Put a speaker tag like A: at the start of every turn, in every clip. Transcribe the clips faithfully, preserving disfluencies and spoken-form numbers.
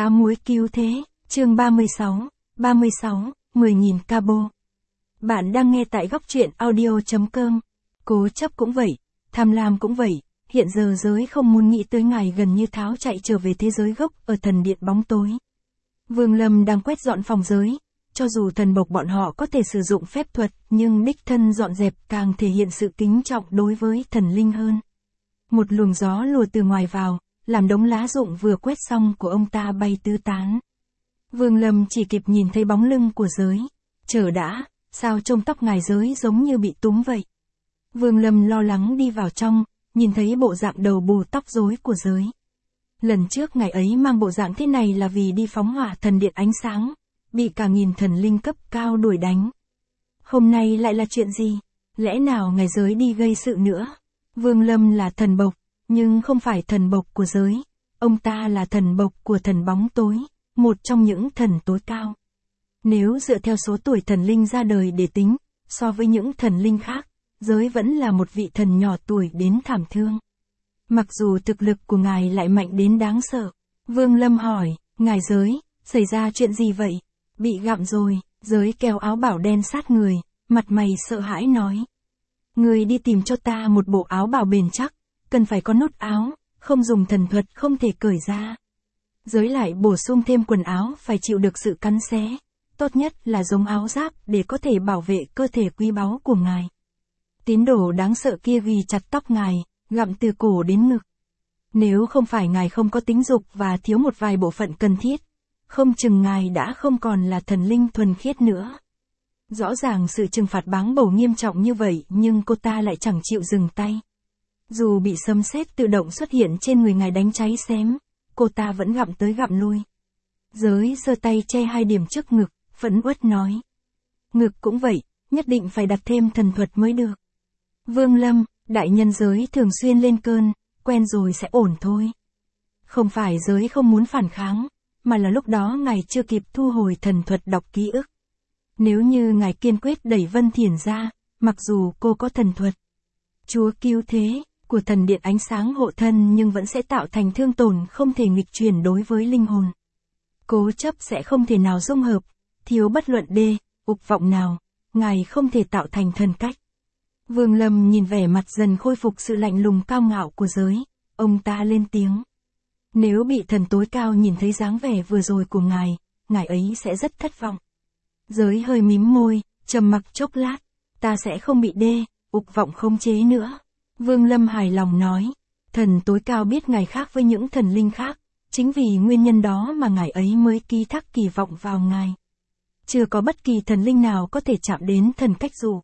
A: Cá muối cứu thế, chương ba mươi sáu, ba mươi sáu, mười nghìn cabo. Bạn đang nghe tại góc truyện audio.com. Cố chấp cũng vậy, tham lam cũng vậy, hiện giờ giới không muốn nghĩ tới ngài gần như tháo chạy trở về thế giới gốc ở thần điện bóng tối. Vương Lâm đang quét dọn phòng giới, cho dù thần bộc bọn họ có thể sử dụng phép thuật, nhưng đích thân dọn dẹp càng thể hiện sự kính trọng đối với thần linh hơn. Một luồng gió lùa từ ngoài vào, làm đống lá rụng vừa quét xong của ông ta bay tứ tán. Vương Lâm chỉ kịp nhìn thấy bóng lưng của giới. Chờ đã, sao trông tóc ngài giới giống như bị túm vậy? Vương Lâm lo lắng đi vào trong, nhìn thấy bộ dạng đầu bù tóc rối của giới. Lần trước ngày ấy mang bộ dạng thế này là vì đi phóng hỏa thần điện ánh sáng, bị cả nghìn thần linh cấp cao đuổi đánh. Hôm nay lại là chuyện gì? Lẽ nào ngài giới đi gây sự nữa? Vương Lâm là thần bộc, nhưng không phải thần bộc của giới. Ông ta là thần bộc của thần bóng tối, một trong những thần tối cao. Nếu dựa theo số tuổi thần linh ra đời để tính, so với những thần linh khác, giới vẫn là một vị thần nhỏ tuổi đến thảm thương. Mặc dù thực lực của ngài lại mạnh đến đáng sợ. Vương Lâm hỏi, ngài giới, xảy ra chuyện gì vậy? Bị gặm rồi, giới kéo áo bảo đen sát người, mặt mày sợ hãi nói. Người đi tìm cho ta một bộ áo bảo bền chắc, cần phải có nút áo, không dùng thần thuật không thể cởi ra. Giới lại bổ sung thêm quần áo phải chịu được sự cắn xé, tốt nhất là giống áo giáp để có thể bảo vệ cơ thể quý báu của ngài. Tín đồ đáng sợ kia ghi chặt tóc ngài, gặm từ cổ đến ngực. Nếu không phải ngài không có tính dục và thiếu một vài bộ phận cần thiết, không chừng ngài đã không còn là thần linh thuần khiết nữa. Rõ ràng sự trừng phạt báng bầu nghiêm trọng như vậy nhưng cô ta lại chẳng chịu dừng tay. Dù bị sấm sét tự động xuất hiện trên người ngài đánh cháy xém, cô ta vẫn gặm tới gặm lui. Giới giơ tay che hai điểm trước ngực, phẫn uất nói. Ngực cũng vậy, nhất định phải đặt thêm thần thuật mới được. Vương Lâm, đại nhân giới thường xuyên lên cơn, quen rồi sẽ ổn thôi. Không phải giới không muốn phản kháng, mà là lúc đó ngài chưa kịp thu hồi thần thuật đọc ký ức. Nếu như ngài kiên quyết đẩy Vân Thiển ra, mặc dù cô có thần thuật, Chúa cứu thế, của thần điện ánh sáng hộ thân nhưng vẫn sẽ tạo thành thương tổn không thể nghịch chuyển đối với linh hồn. Cố chấp sẽ không thể nào dung hợp, thiếu bất luận đê, ục vọng nào, ngài không thể tạo thành thần cách. Vương Lâm nhìn vẻ mặt dần khôi phục sự lạnh lùng cao ngạo của giới, ông ta lên tiếng. Nếu bị thần tối cao nhìn thấy dáng vẻ vừa rồi của ngài, ngài ấy sẽ rất thất vọng. Giới hơi mím môi, trầm mặc chốc lát, ta sẽ không bị đê, ục vọng khống chế nữa. Vương Lâm hài lòng nói, thần tối cao biết ngài khác với những thần linh khác, chính vì nguyên nhân đó mà ngài ấy mới ký thác kỳ vọng vào ngài. Chưa có bất kỳ thần linh nào có thể chạm đến thần cách dụ.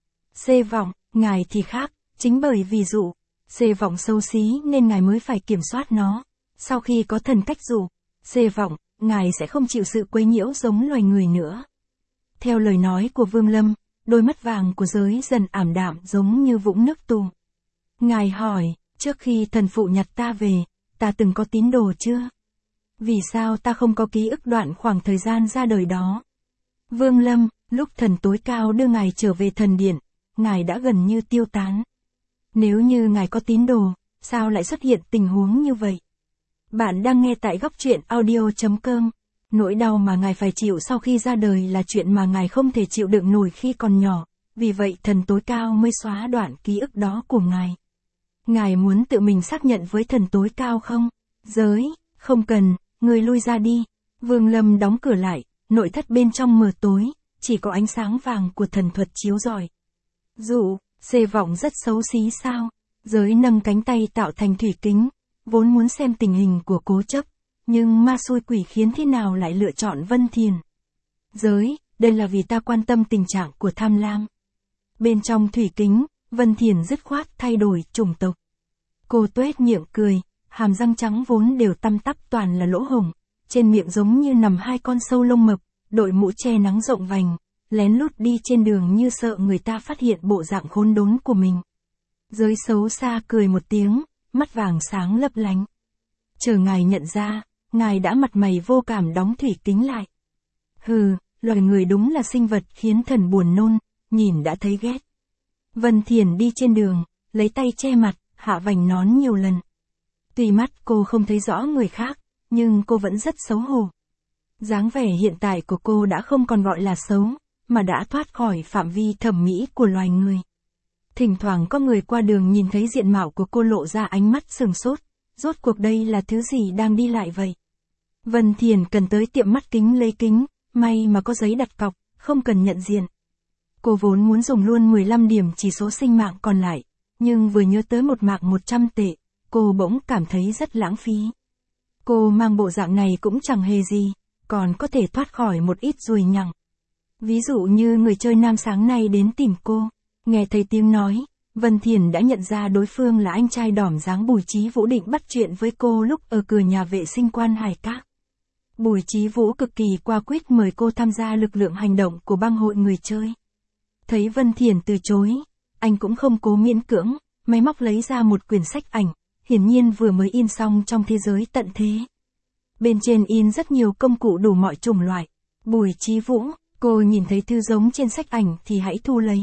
A: Xê vọng, ngài thì khác, chính bởi vì dụ, xê vọng xấu xí nên ngài mới phải kiểm soát nó. Sau khi có thần cách dụ, xê vọng, ngài sẽ không chịu sự quấy nhiễu giống loài người nữa. Theo lời nói của Vương Lâm, đôi mắt vàng của giới dần ảm đạm giống như vũng nước tù. Ngài hỏi, trước khi thần phụ nhặt ta về, ta từng có tín đồ chưa? Vì sao ta không có ký ức đoạn khoảng thời gian ra đời đó? Vương Lâm, lúc thần tối cao đưa ngài trở về thần điện, ngài đã gần như tiêu tán. Nếu như ngài có tín đồ, sao lại xuất hiện tình huống như vậy? Bạn đang nghe tại góc truyện audio.com. Nỗi đau mà ngài phải chịu sau khi ra đời là chuyện mà ngài không thể chịu đựng nổi khi còn nhỏ, vì vậy thần tối cao mới xóa đoạn ký ức đó của ngài. Ngài muốn tự mình xác nhận với thần tối cao không? Giới, không cần, người lui ra đi. Vương Lâm đóng cửa lại, nội thất bên trong mờ tối, chỉ có ánh sáng vàng của thần thuật chiếu rọi. Dụ, xê vọng rất xấu xí sao? Giới nâng cánh tay tạo thành thủy kính, vốn muốn xem tình hình của cố chấp, nhưng ma xui quỷ khiến thế nào lại lựa chọn Vân Thiền. Giới, đây là vì ta quan tâm tình trạng của tham lam. Bên trong thủy kính, Vân Thiền dứt khoát thay đổi chủng tộc. Cô tuét miệng cười, hàm răng trắng vốn đều tăm tắp toàn là lỗ hổng, trên miệng giống như nằm hai con sâu lông mập, đội mũ che nắng rộng vành, lén lút đi trên đường như sợ người ta phát hiện bộ dạng khốn đốn của mình. Giới xấu xa cười một tiếng, mắt vàng sáng lấp lánh. Chờ ngài nhận ra, ngài đã mặt mày vô cảm đóng thủy kính lại. Hừ, loài người đúng là sinh vật khiến thần buồn nôn, nhìn đã thấy ghét. Vân Thiền đi trên đường, lấy tay che mặt, hạ vành nón nhiều lần. Tuy mắt cô không thấy rõ người khác, nhưng cô vẫn rất xấu hổ. Dáng vẻ hiện tại của cô đã không còn gọi là xấu, mà đã thoát khỏi phạm vi thẩm mỹ của loài người. Thỉnh thoảng có người qua đường nhìn thấy diện mạo của cô lộ ra ánh mắt sừng sốt, rốt cuộc đây là thứ gì đang đi lại vậy? Vân Thiền cần tới tiệm mắt kính lấy kính, may mà có giấy đặt cọc, không cần nhận diện. Cô vốn muốn dùng luôn mười lăm điểm chỉ số sinh mạng còn lại, nhưng vừa nhớ tới một mạc một trăm tệ, cô bỗng cảm thấy rất lãng phí. Cô mang bộ dạng này cũng chẳng hề gì, còn có thể thoát khỏi một ít ruồi nhặng. Ví dụ như người chơi nam sáng nay đến tìm cô, nghe thấy tiếng nói, Vân Thiền đã nhận ra đối phương là anh trai đỏm dáng Bùi Chí Vũ định bắt chuyện với cô lúc ở cửa nhà vệ sinh Quan Hải Các. Bùi Chí Vũ cực kỳ qua quyết mời cô tham gia lực lượng hành động của bang hội người chơi. Thấy Vân Thiền từ chối, anh cũng không cố miễn cưỡng, máy móc lấy ra một quyển sách ảnh, hiển nhiên vừa mới in xong trong thế giới tận thế. Bên trên in rất nhiều công cụ đủ mọi chủng loại. Bùi Chí Vũ, cô nhìn thấy thư giống trên sách ảnh thì hãy thu lấy.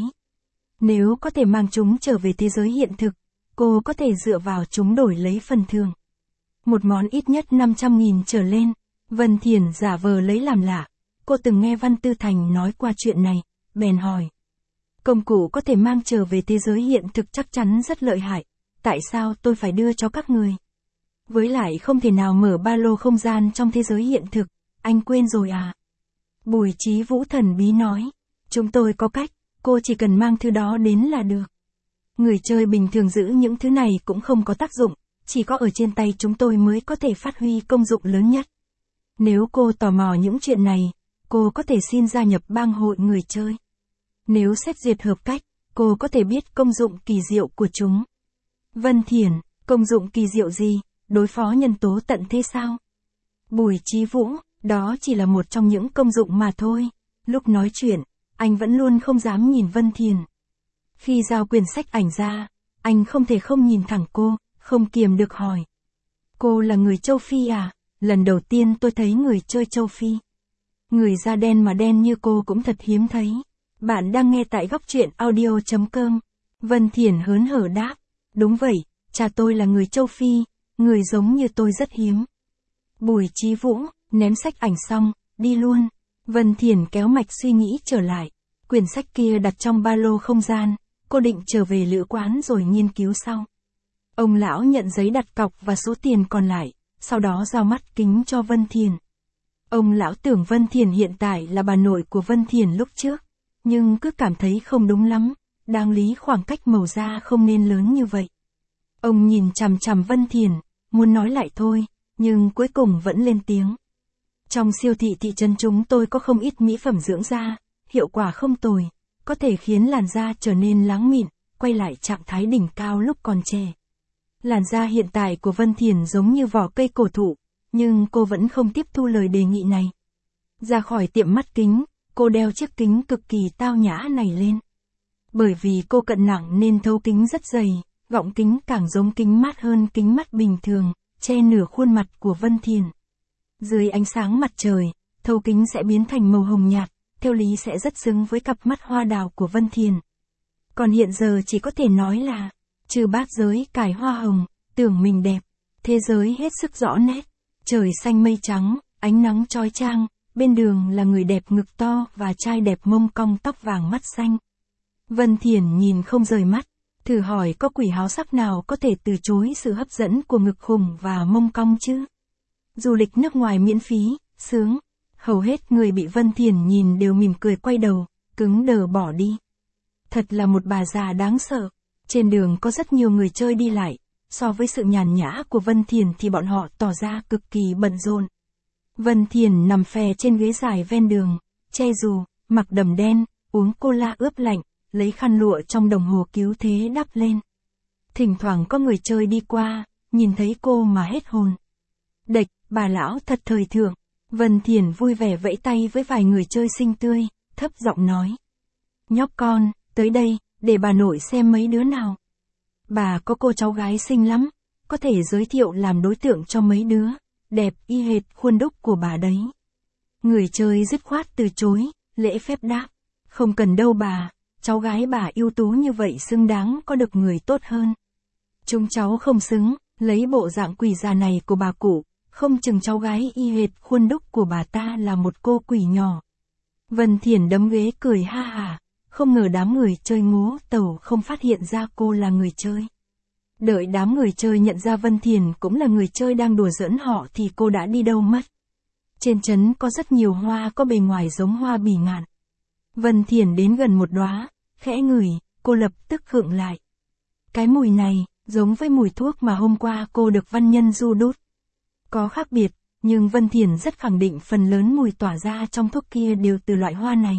A: Nếu có thể mang chúng trở về thế giới hiện thực, cô có thể dựa vào chúng đổi lấy phần thưởng. Một món ít nhất năm trăm nghìn trở lên. Vân Thiền giả vờ lấy làm lạ. Cô từng nghe Văn Tư Thành nói qua chuyện này, bèn hỏi. Công cụ có thể mang trở về thế giới hiện thực chắc chắn rất lợi hại. Tại sao tôi phải đưa cho các người? Với lại không thể nào mở ba lô không gian trong thế giới hiện thực, anh quên rồi à? Bùi Chí Vũ thần bí nói. Chúng tôi có cách, cô chỉ cần mang thứ đó đến là được. Người chơi bình thường giữ những thứ này cũng không có tác dụng, chỉ có ở trên tay chúng tôi mới có thể phát huy công dụng lớn nhất. Nếu cô tò mò những chuyện này, cô có thể xin gia nhập bang hội người chơi. Nếu xét duyệt hợp cách, cô có thể biết công dụng kỳ diệu của chúng. Vân Thiền, công dụng kỳ diệu gì, đối phó nhân tố tận thế sao? Bùi Chí Vũ, đó chỉ là một trong những công dụng mà thôi. Lúc nói chuyện, anh vẫn luôn không dám nhìn Vân Thiền. Khi giao quyển sách ảnh ra, anh không thể không nhìn thẳng cô, không kiềm được hỏi. Cô là người châu Phi à? Lần đầu tiên tôi thấy người chơi châu Phi. Người da đen mà đen như cô cũng thật hiếm thấy. Bạn đang nghe tại góc truyện audio chấm com. Vân Thiền hớn hở đáp. Đúng vậy, cha tôi là người châu Phi, người giống như tôi rất hiếm. Bùi Chí Vũ, ném sách ảnh xong, đi luôn. Vân Thiền kéo mạch suy nghĩ trở lại. Quyển sách kia đặt trong ba lô không gian, cô định trở về lữ quán rồi nghiên cứu sau. Ông lão nhận giấy đặt cọc và số tiền còn lại, sau đó giao mắt kính cho Vân Thiền. Ông lão tưởng Vân Thiền hiện tại là bà nội của Vân Thiền lúc trước, nhưng cứ cảm thấy không đúng lắm, đáng lý khoảng cách màu da không nên lớn như vậy. Ông nhìn chằm chằm Vân Thiền, muốn nói lại thôi, nhưng cuối cùng vẫn lên tiếng. Trong siêu thị thị trấn chúng tôi có không ít mỹ phẩm dưỡng da, hiệu quả không tồi, có thể khiến làn da trở nên láng mịn, quay lại trạng thái đỉnh cao lúc còn trẻ. Làn da hiện tại của Vân Thiền giống như vỏ cây cổ thụ, nhưng cô vẫn không tiếp thu lời đề nghị này. Ra khỏi tiệm mắt kính, cô đeo chiếc kính cực kỳ tao nhã này lên. Bởi vì cô cận nặng nên thấu kính rất dày, gọng kính càng giống kính mát hơn kính mắt bình thường, che nửa khuôn mặt của Vân Thiền. Dưới ánh sáng mặt trời, thấu kính sẽ biến thành màu hồng nhạt, theo lý sẽ rất xứng với cặp mắt hoa đào của Vân Thiền. Còn hiện giờ chỉ có thể nói là, trừ bát giới cài hoa hồng, tưởng mình đẹp, thế giới hết sức rõ nét, trời xanh mây trắng, ánh nắng chói chang, bên đường là người đẹp ngực to và trai đẹp mông cong tóc vàng mắt xanh. Vân Thiền nhìn không rời mắt, thử hỏi có quỷ háo sắc nào có thể từ chối sự hấp dẫn của ngực khủng và mông cong chứ? Du lịch nước ngoài miễn phí, sướng. Hầu hết người bị Vân Thiền nhìn đều mỉm cười quay đầu, cứng đờ bỏ đi. Thật là một bà già đáng sợ. Trên đường có rất nhiều người chơi đi lại, so với sự nhàn nhã của Vân Thiền thì bọn họ tỏ ra cực kỳ bận rộn. Vân Thiền nằm phè trên ghế dài ven đường, che dù, mặc đầm đen, uống cola ướp lạnh, lấy khăn lụa trong đồng hồ cứu thế đắp lên. Thỉnh thoảng có người chơi đi qua, nhìn thấy cô mà hết hồn. Đệch, bà lão thật thời thượng. Vân Thiền vui vẻ vẫy tay với vài người chơi xinh tươi, thấp giọng nói. Nhóc con, tới đây, để bà nội xem mấy đứa nào. Bà có cô cháu gái xinh lắm, có thể giới thiệu làm đối tượng cho mấy đứa, đẹp y hệt khuôn đúc của bà đấy. Người chơi dứt khoát từ chối, lễ phép đáp. Không cần đâu bà, cháu gái bà ưu tú như vậy xứng đáng có được người tốt hơn. Chúng cháu không xứng, lấy bộ dạng quỷ già này của bà cụ, không chừng cháu gái y hệt khuôn đúc của bà ta là một cô quỷ nhỏ. Vân Thiển đấm ghế cười ha hả, không ngờ đám người chơi ngố tàu không phát hiện ra cô là người chơi. Đợi đám người chơi nhận ra Vân Thiển cũng là người chơi đang đùa giỡn họ thì cô đã đi đâu mất. Trên trấn có rất nhiều hoa có bề ngoài giống hoa bỉ ngạn. Vân Thiển đến gần một đóa, khẽ ngửi, cô lập tức khựng lại. Cái mùi này, giống với mùi thuốc mà hôm qua cô được Văn Nhân Du đút. Có khác biệt, nhưng Vân Thiển rất khẳng định phần lớn mùi tỏa ra trong thuốc kia đều từ loại hoa này.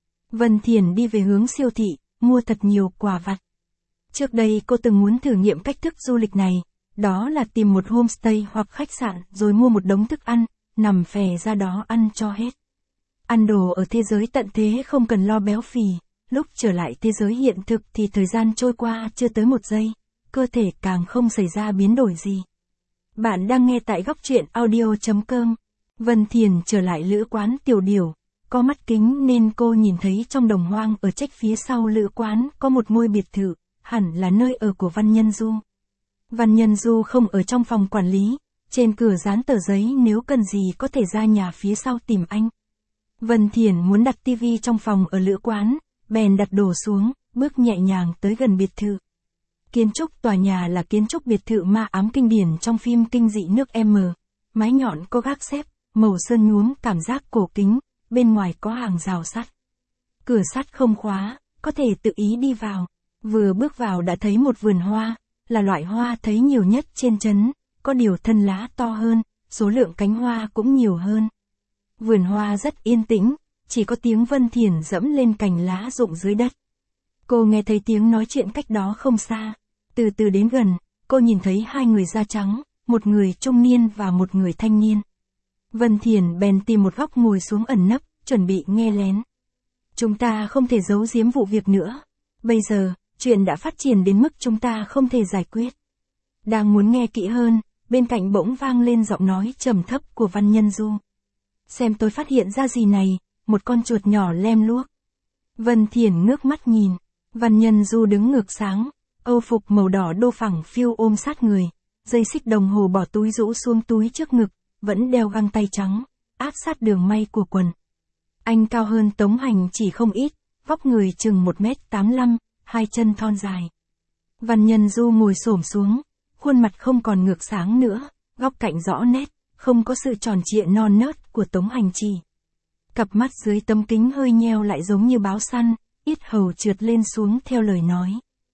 A: Vân Thiển đi về hướng siêu thị, mua thật nhiều quà vặt. Trước đây cô từng muốn thử nghiệm cách thức du lịch này, đó là tìm một homestay hoặc khách sạn rồi mua một đống thức ăn, nằm phè ra đó ăn cho hết. Ăn đồ ở thế giới tận thế không cần lo béo phì, lúc trở lại thế giới hiện thực thì thời gian trôi qua chưa tới một giây, cơ thể càng không xảy ra biến đổi gì. Bạn đang nghe tại góc truyện audio chấm com. Vân Thiển trở lại lữ quán Tiểu Điểu, có mắt kính nên cô nhìn thấy trong đồng hoang ở trách phía sau lữ quán có một ngôi biệt thự, hẳn là nơi ở của Văn Nhân Du. Văn Nhân Du không ở trong phòng quản lý, trên cửa dán tờ giấy nếu cần gì có thể ra nhà phía sau tìm anh. Vân Thiển muốn đặt tivi trong phòng ở lữ quán, bèn đặt đồ xuống, bước nhẹ nhàng tới gần biệt thự. Kiến trúc tòa nhà là kiến trúc biệt thự ma ám kinh điển trong phim kinh dị nước M. Mái nhọn có gác xếp, màu sơn nhuốm cảm giác cổ kính, bên ngoài có hàng rào sắt. Cửa sắt không khóa, có thể tự ý đi vào. Vừa bước vào đã thấy một vườn hoa, là loại hoa thấy nhiều nhất trên trấn, có điều thân lá to hơn, số lượng cánh hoa cũng nhiều hơn. Vườn hoa rất yên tĩnh, chỉ có tiếng Vân Thiển dẫm lên cành lá rụng dưới đất. Cô nghe thấy tiếng nói chuyện cách đó không xa. Từ từ đến gần, cô nhìn thấy hai người da trắng, một người trung niên và một người thanh niên. Vân Thiển bèn tìm một góc ngồi xuống ẩn nấp, chuẩn bị nghe lén. Chúng ta không thể giấu giếm vụ việc nữa. Bây giờ, chuyện đã phát triển đến mức chúng ta không thể giải quyết. Đang muốn nghe kỹ hơn, bên cạnh bỗng vang lên giọng nói trầm thấp của Văn Nhân Du. Xem tôi phát hiện ra gì này, một con chuột nhỏ lem luốc. Vân Thiển ngước mắt nhìn, Văn Nhân Du đứng ngược sáng, âu phục màu đỏ đô phẳng phiu ôm sát người, dây xích đồng hồ bỏ túi rũ xuống túi trước ngực, vẫn đeo găng tay trắng, áp sát đường may của quần. Anh cao hơn Tống Hành chỉ không ít, vóc người chừng một mét tám mươi lăm, hai chân thon dài. Văn Nhân Du ngồi xổm xuống, khuôn mặt không còn ngược sáng nữa, góc cạnh rõ nét, không có sự tròn trịa non nớt của Tống Hành Chi. Cặp mắt dưới tấm kính hơi nheo lại giống như báo săn, yết hầu trượt lên xuống theo lời nói.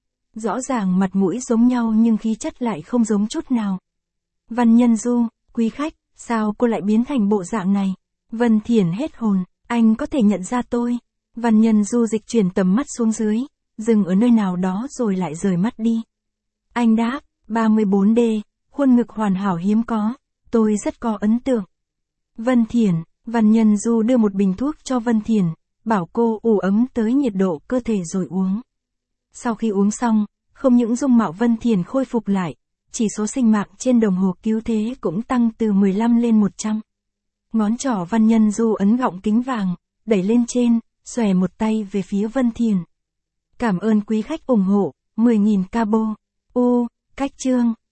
A: Rõ ràng mặt mũi giống nhau nhưng khí chất lại không giống chút nào. Văn Nhân Du, quý khách, sao cô lại biến thành bộ dạng này? Vân Thiển hết hồn, anh có thể nhận ra tôi. Văn Nhân Du dịch chuyển tầm mắt xuống dưới, dừng ở nơi nào đó rồi lại rời mắt đi. Anh đáp, ba mươi bốn D, khuôn ngực hoàn hảo hiếm có, tôi rất có ấn tượng. Vân Thiển, Văn Nhân Du đưa một bình thuốc cho Vân Thiển, bảo cô ủ ấm tới nhiệt độ cơ thể rồi uống. Sau khi uống xong, không những dung mạo Vân Thiển khôi phục lại, chỉ số sinh mạng trên đồng hồ cứu thế cũng tăng từ mười lăm lên một trăm. Ngón trỏ Văn Nhân Du ấn gọng kính vàng, đẩy lên trên, xòe một tay về phía Vân Thiển. Cảm ơn quý khách ủng hộ, mười nghìn cabo. U, cách chương.